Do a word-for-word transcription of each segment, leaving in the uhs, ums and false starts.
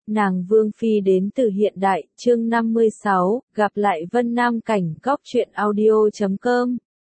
Nàng Vương Phi đến từ hiện đại, chương năm mươi sáu, gặp lại Vân Nam Cảnh, góc truyện audio chấm com.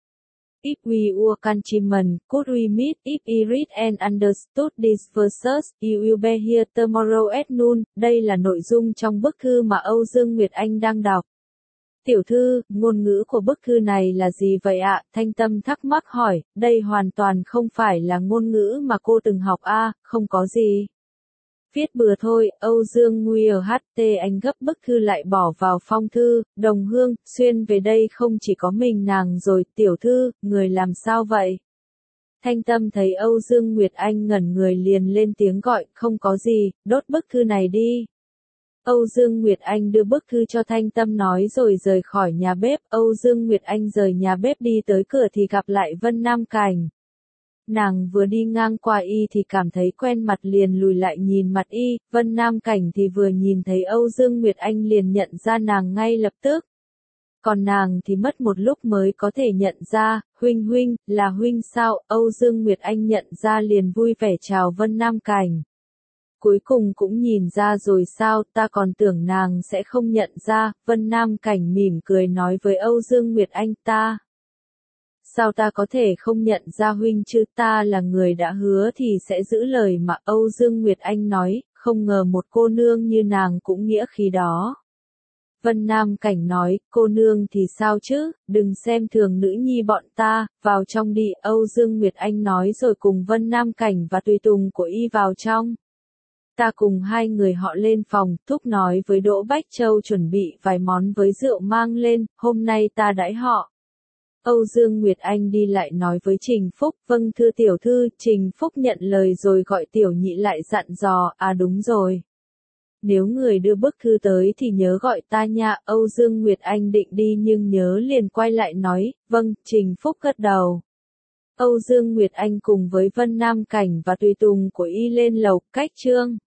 If we were countrymen, could we meet if I read and understood these verses, you will be here tomorrow at noon. Đây là nội dung trong bức thư mà Âu Dương Nguyệt Anh đang đọc. Tiểu thư, ngôn ngữ của bức thư này là gì vậy ạ? Thanh Tâm thắc mắc hỏi, đây hoàn toàn không phải là ngôn ngữ mà cô từng học a, không có gì. Viết bừa thôi, Âu Dương Nguyer hát tê Anh gấp bức thư lại bỏ vào phong thư, Đồng Hương, xuyên về đây không chỉ có mình nàng rồi, tiểu thư, người làm sao vậy? Thanh Tâm thấy Âu Dương Nguyệt Anh ngẩn người liền lên tiếng gọi, không có gì, đốt bức thư này đi. Âu Dương Nguyệt Anh đưa bức thư cho Thanh Tâm nói rồi rời khỏi nhà bếp, Âu Dương Nguyệt Anh rời nhà bếp đi tới cửa thì gặp lại Vân Nam Cảnh. Nàng vừa đi ngang qua y thì cảm thấy quen mặt liền lùi lại nhìn mặt y, Vân Nam Cảnh thì vừa nhìn thấy Âu Dương Nguyệt Anh liền nhận ra nàng ngay lập tức. Còn nàng thì mất một lúc mới có thể nhận ra, huynh huynh, là huynh sao, Âu Dương Nguyệt Anh nhận ra liền vui vẻ chào Vân Nam Cảnh. Cuối cùng cũng nhìn ra rồi sao, ta còn tưởng nàng sẽ không nhận ra, Vân Nam Cảnh mỉm cười nói với Âu Dương Nguyệt Anh ta. Sao ta có thể không nhận ra huynh chứ, ta là người đã hứa thì sẽ giữ lời mà, Âu Dương Nguyệt Anh nói, không ngờ một cô nương như nàng cũng nghĩa khí đó. Vân Nam Cảnh nói, cô nương thì sao chứ, đừng xem thường nữ nhi bọn ta, vào trong đi, Âu Dương Nguyệt Anh nói rồi cùng Vân Nam Cảnh và tùy tùng của y vào trong. Ta cùng hai người họ lên phòng, Thúc nói với Đỗ Bách Châu chuẩn bị vài món với rượu mang lên, hôm nay ta đãi họ. Âu Dương Nguyệt Anh đi lại nói với Trình Phúc, vâng thưa tiểu thư, Trình Phúc nhận lời rồi gọi tiểu nhị lại dặn dò, à đúng rồi. Nếu người đưa bức thư tới thì nhớ gọi ta nha, Âu Dương Nguyệt Anh định đi nhưng nhớ liền quay lại nói, vâng, Trình Phúc gật đầu. Âu Dương Nguyệt Anh cùng với Vân Nam Cảnh và tùy tùng của y lên lầu, cách trương.